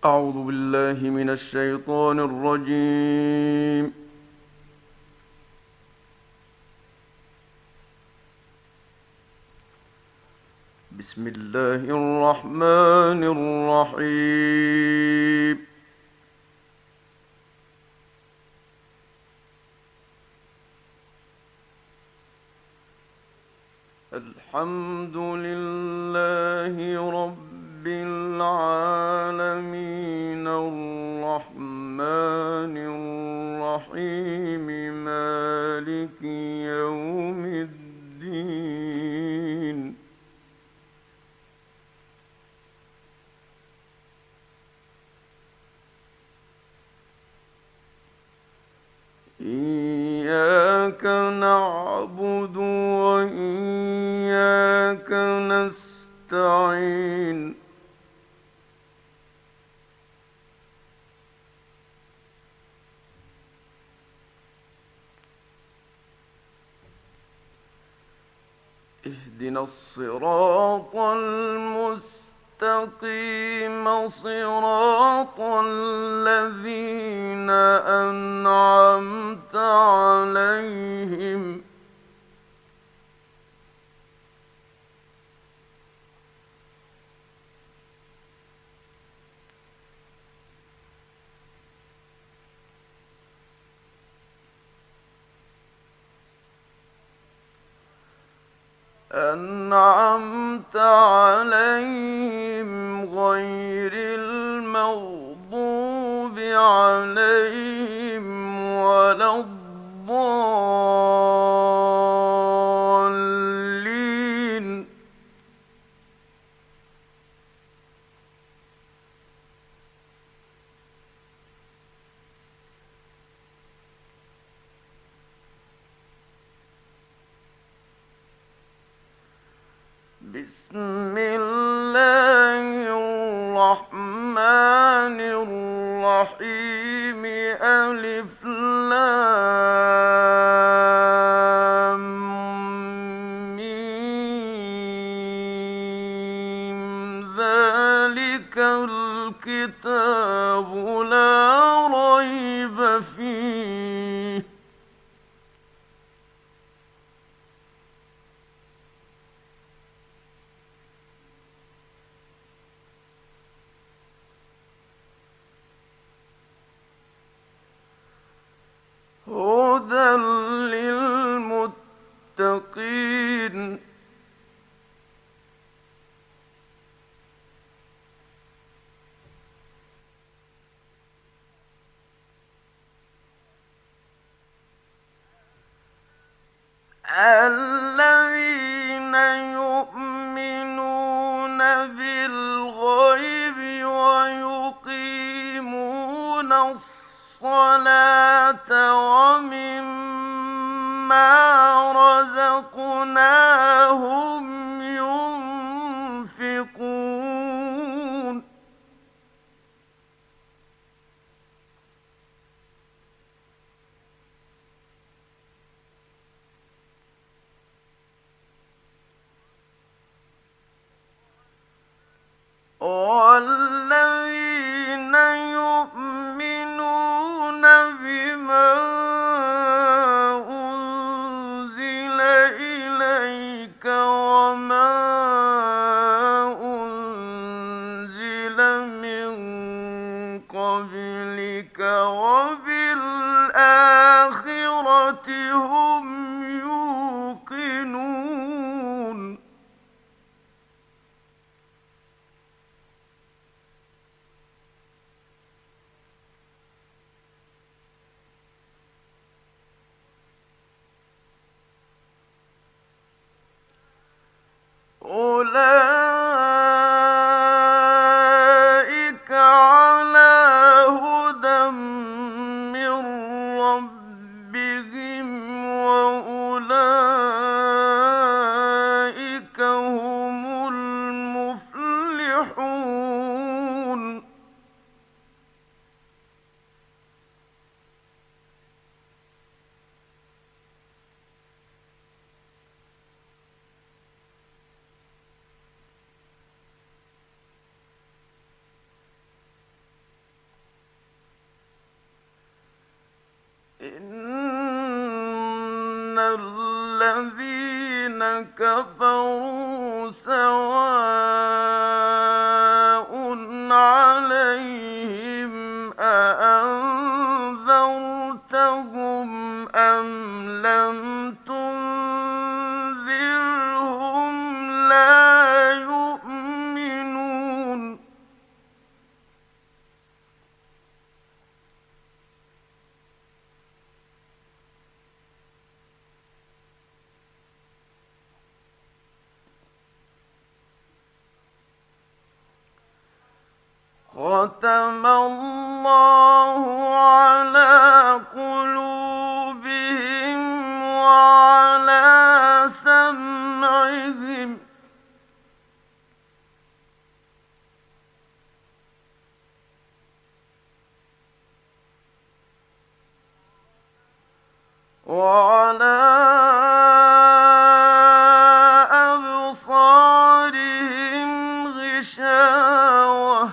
أعوذ بالله من الشيطان الرجيم. بسم الله الرحمن الرحيم. الحمد لله رب العالمين الرحمن الرحيم مالك يوم الدين. إياك نعبد وإياك نستعين. اهدنا الصراط المستقيم صراط الذين أنعمت عليهم غير المغضوب عليهم ولا الضالين. بسم الله الرحمن الرحيم. ألف لام ميم. ذلك الكتاب لا ريب فيه هدى للمتقين. الذين يؤمنون بالغيب ويقيمون الصلاة ومما رزقناهم ينفقون. والذين يؤمنون بما أنزل إليك وما أنزل من قبلك وبالآخرة هم يوقنون. أولئك على هدى من الذين كفروا سواء عليهم أأنذرتهم أم لم تنذرهم لا يؤمنون. ختم الله على قلوبهم وعلى سمعهم وعلى أبصارهم غشاوة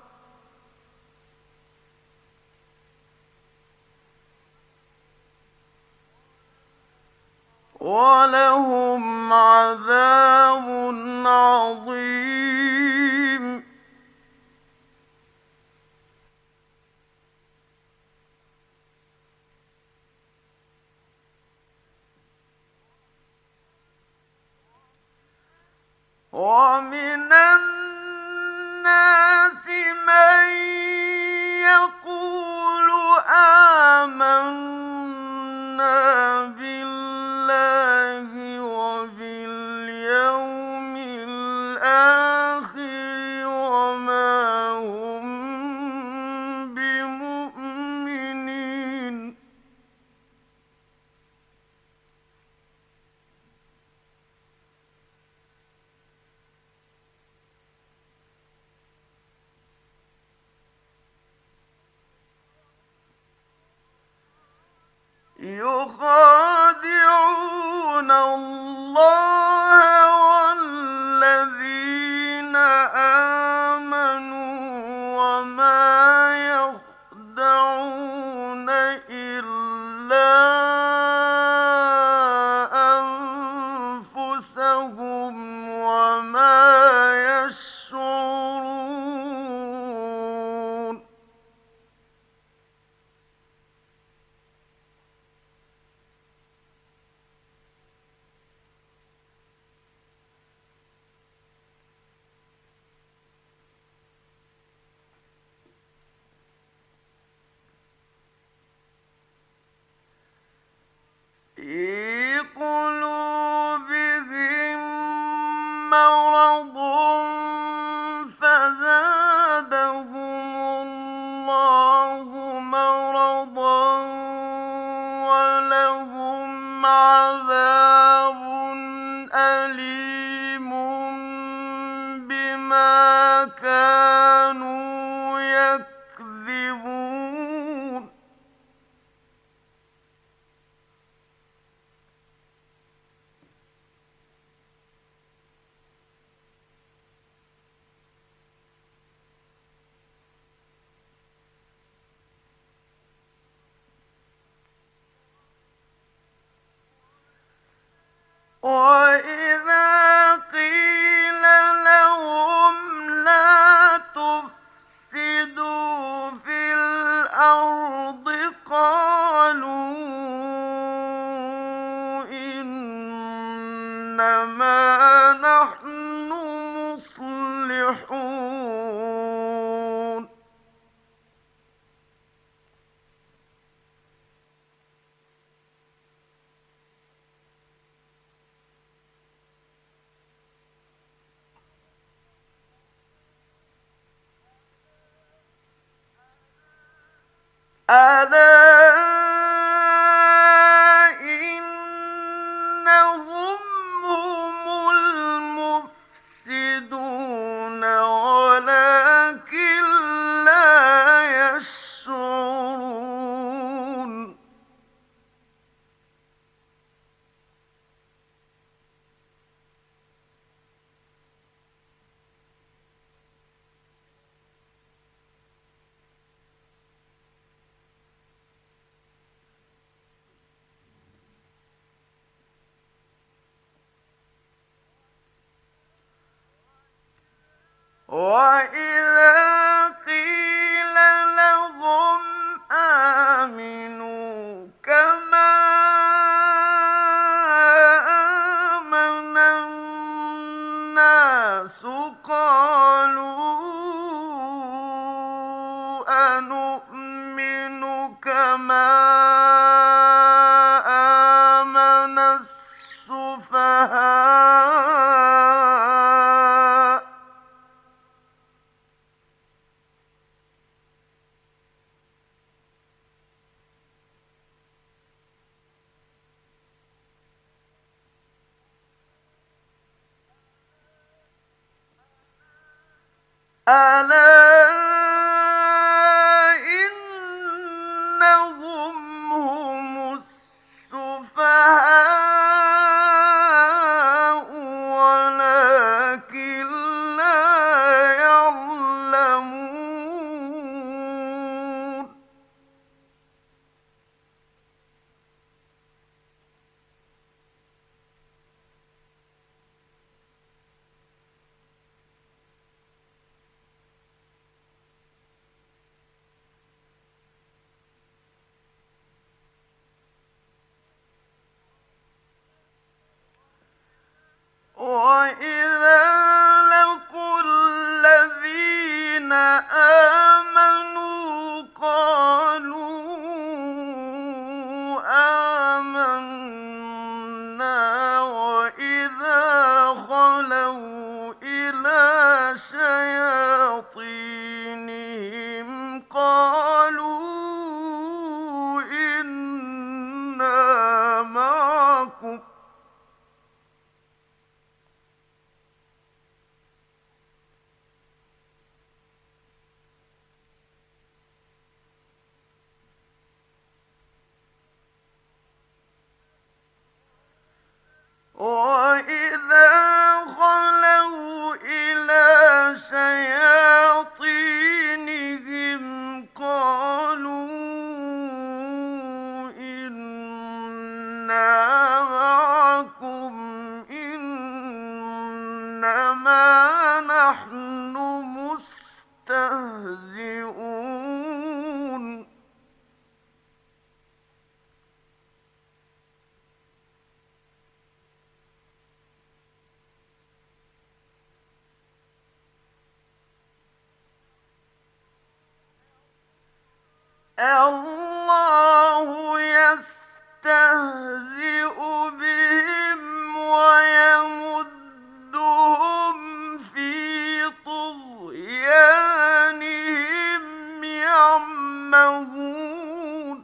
ولهم عذاب عظيم. ومن الناس من يقول آمنا بالله وباليوم الآخر وما هم بمؤمنين. يخادعون الله والذين آمنوا وما يخدعون إلا أنفسهم وما يشعرون. في قلوبهم مرض فزادهم الله مرضا ولهم عذاب أليم بما كانوا يكذبون. وإذا قيل لهم لا تفسدوا في الأرض قالوا إنما نحن مصلحون. ألا إنهم هم المفسدون ولكن لا يشعرون. وَإِذَا قِيلَ لَهُمْ آمِنُوا كَمَا آمَنَ النَّاسُ قَالُوا أَنُؤْمِنُ كَمَا آمَنَ السُّفَهَاءُ أَلَا إِنَّهُمْ هُمُ السُّفَهَاءُ وَلَٰكِن لَّا يَعْلَمُونَ وَإِذَا لَقُوا الَّذِينَ آمَنُوا قَالُوا آمَنَّا وَإِذَا خَلَوْا إِلَىٰ شَيَاطِينِهِمْ قَالُوا إِنَّا مَعَكُمْ وَإِذَا خَلَوْا إِلَىٰ شَيَاطِينِهِمْ قَالُوا إِنَّا مَعَكُمْ إِنَّمَا نَحْنُ مُسْتَهْزِئُونَ اللَّهُ يَسْتَهْزِئُ بِهِمْ وَيَمُدُّهُمْ فِي طُغْيَانِهِمْ يَعْمَهُونَ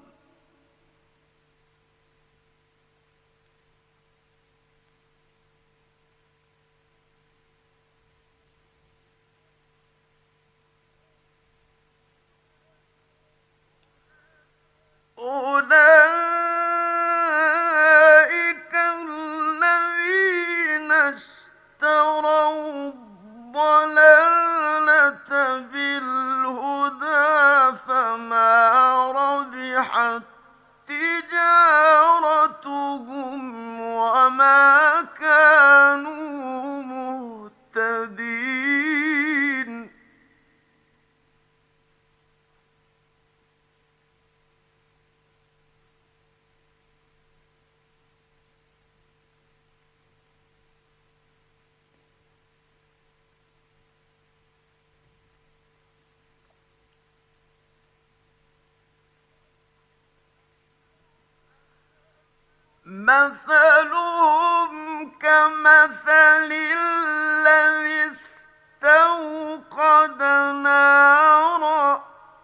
أُولَٰئِكَ الَّذِينَ اشْتَرَوُا الضَّلَالَةَ بِالْهُدَىٰ فَمَا رَبِحَت تِّجَارَتُهُمْ وَمَا كَانُوا مُهْتَدِينَ مَثَلُهُمْ كَمَثَلِ الَّذِي اسْتَوْقَدَ نَارًا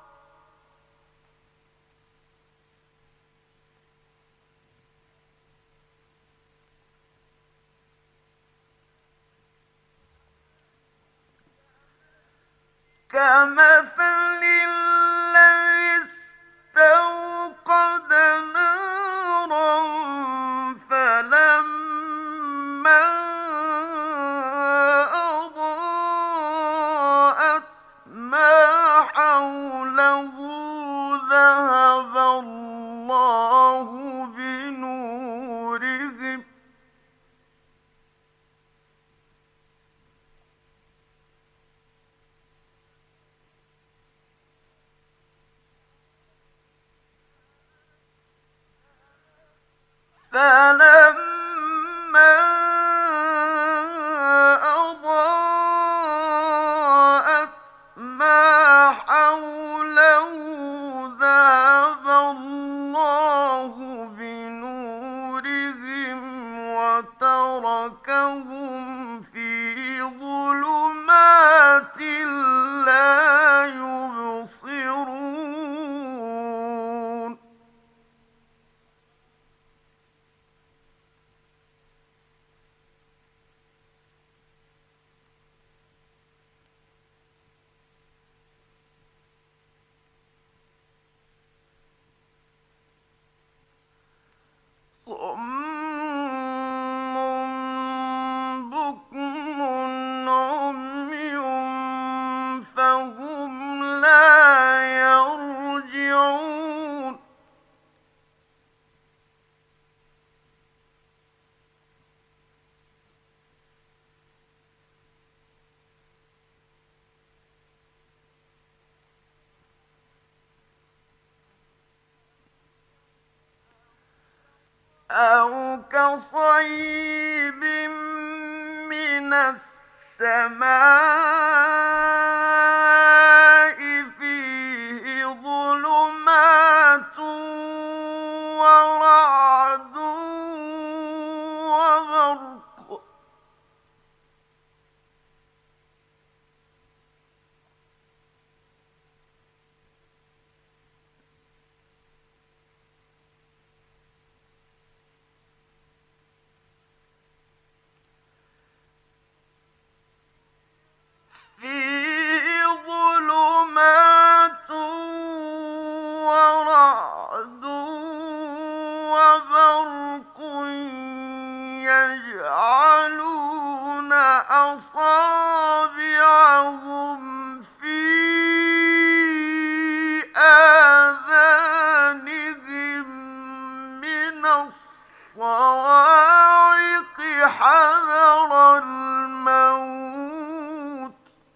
فَلَمَّا أَضَاءَتْ مَا حَوْلَهُ ذَهَبَ اللَّهُ بِنُورِهِمْ فلما أضاءت ما حوله ذهب الله بنورهم وتركهم في ظلمات لا يبصرون صم بكم عمي فهم لا يرجعون أو كصيب من السماء فيه ظلمات ورعد وبرق فيه ظلمات ورعد وبرق يجعلون أصابعهم في آذانهم من الصواعق حذر الموت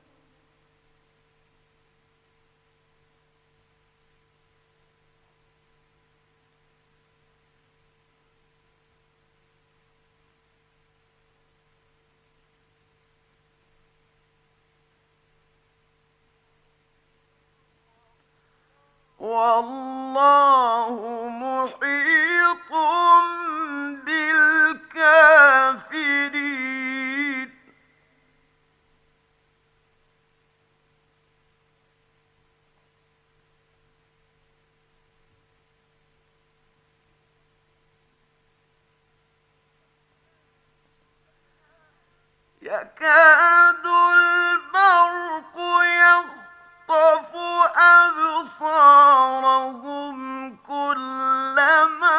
والله محيط بالكافرين يكاد البرق يخطف أبصارهم كلما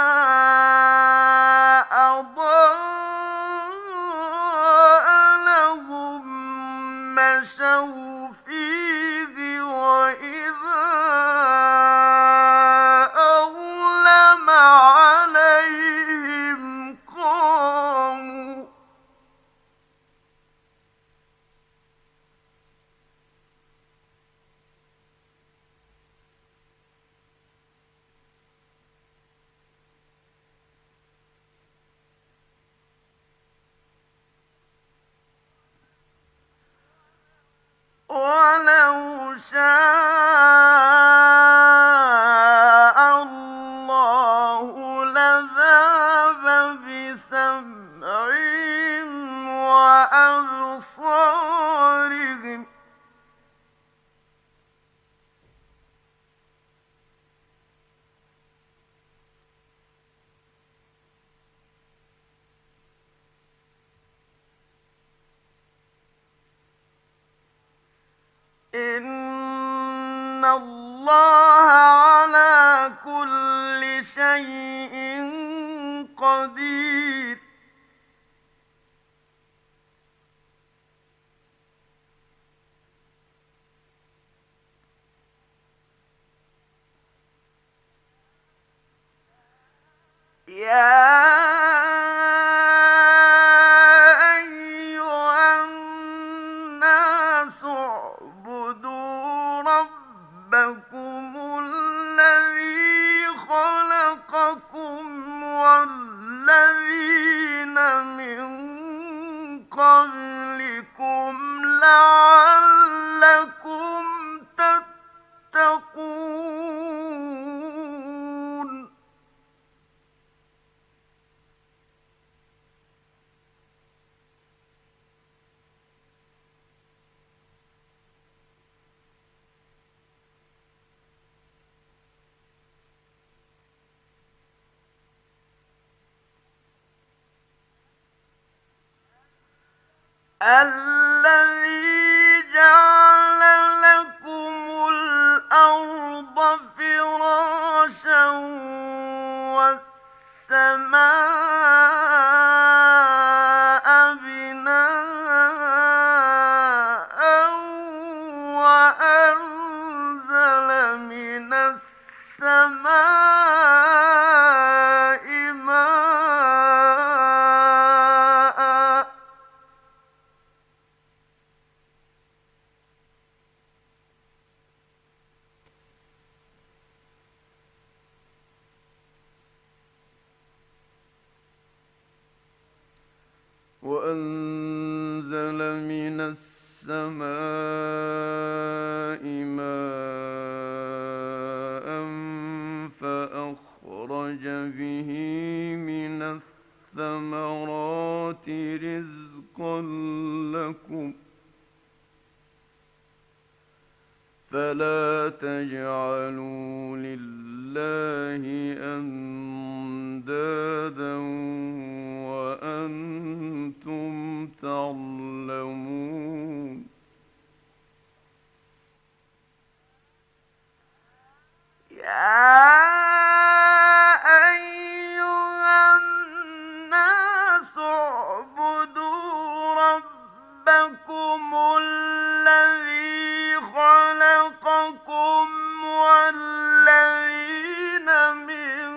أضاء لهم مشوا فيه وإذا أظلم عليهم قاموا ولو شاء الله لذهب بسمعهم وأبصارهم إن الله على كل شيء قدير يا أيها الناس اعبدوا ربكم الذي خلقكم والذين الذي جعل لكم الأرض فراشا والسماء بناء وأنزل من السماء ماء وأنزل من السماء ماء فأخرج به من الثمرات رزقا لكم فلا تجعلوا لله أندادا وأنتم تعلمون يا أيها الناس اعبدوا ربكم الذي خلقكم والذين من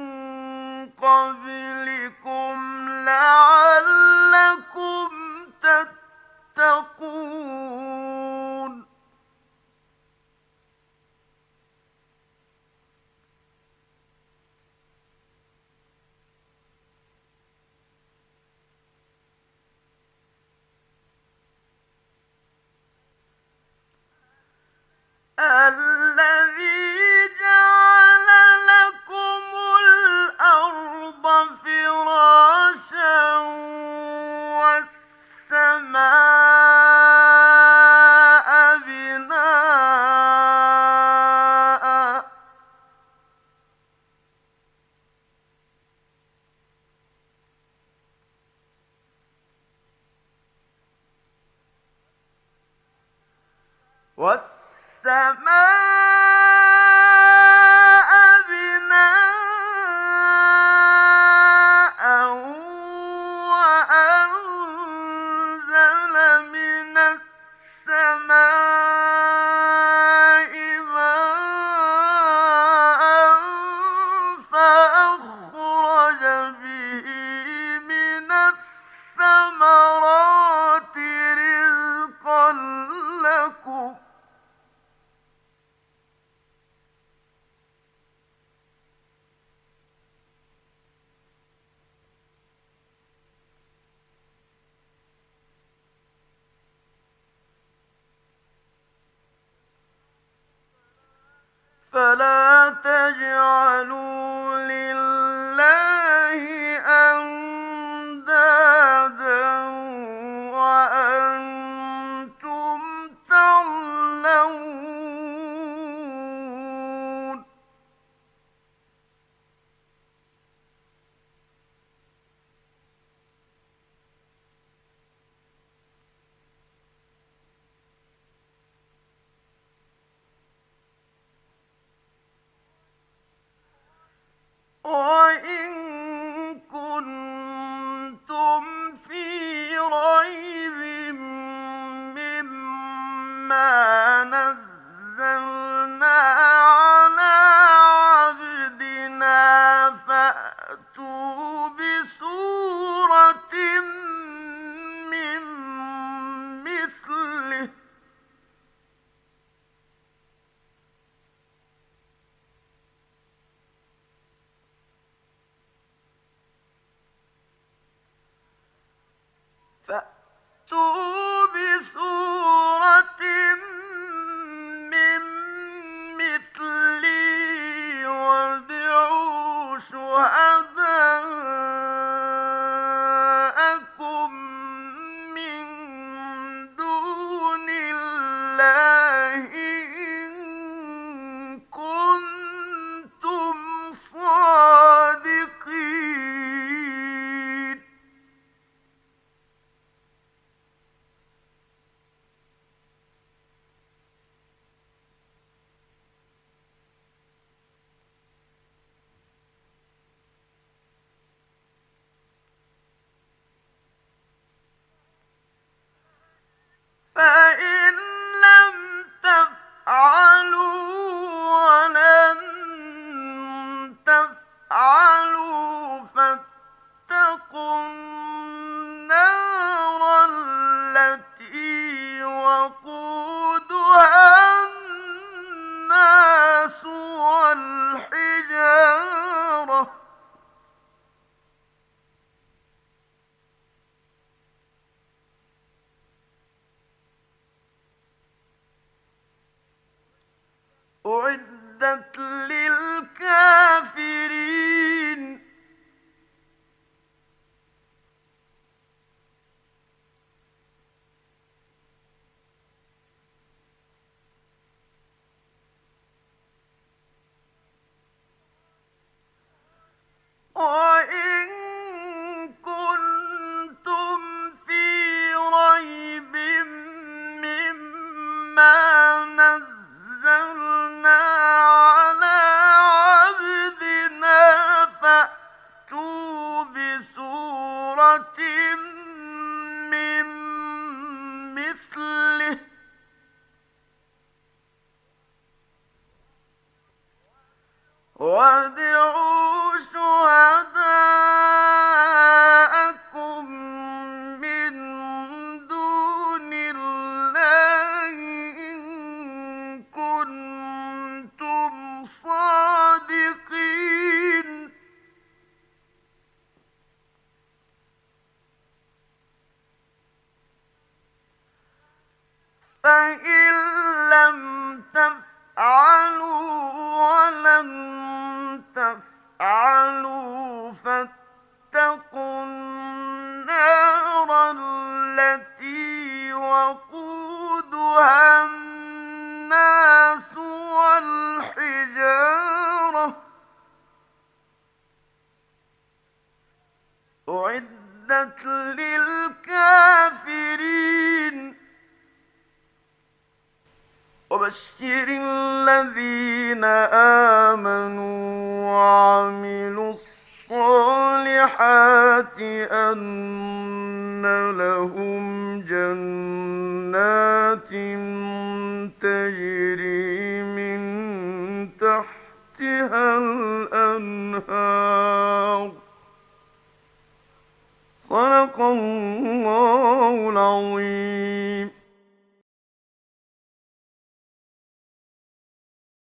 قبلكم لعلكم تتقون الذي جعل لكم الأرض فراشا والسماء بناء والسماء بناء وأنزل من السماء ماء فأخرج به من الثمرات رزقا لكم فلا تجعلوا لله أندادا وأنتم تعلمون وإن كنتم في ريب مما نزلنا على عبدنا فأتوا بسورة من مثله فأتوا بسورة من مثله وادعوا شهداءكم وإن كنتم في ريب مما نزلنا على عبدنا فأتوا بسورة من مثله وادعوا شهداءكم من دون الله إن كنتم صادقين فإن لم تفعلوا ولن تفعلوا فاتقوا النار التي وقودها الناس والحجارة أعدت للكافرين وبشر الذين آمنوا وعملوا الصالحات أن لهم جنات تجري من تحتها الأنهار صدق الله العظيم.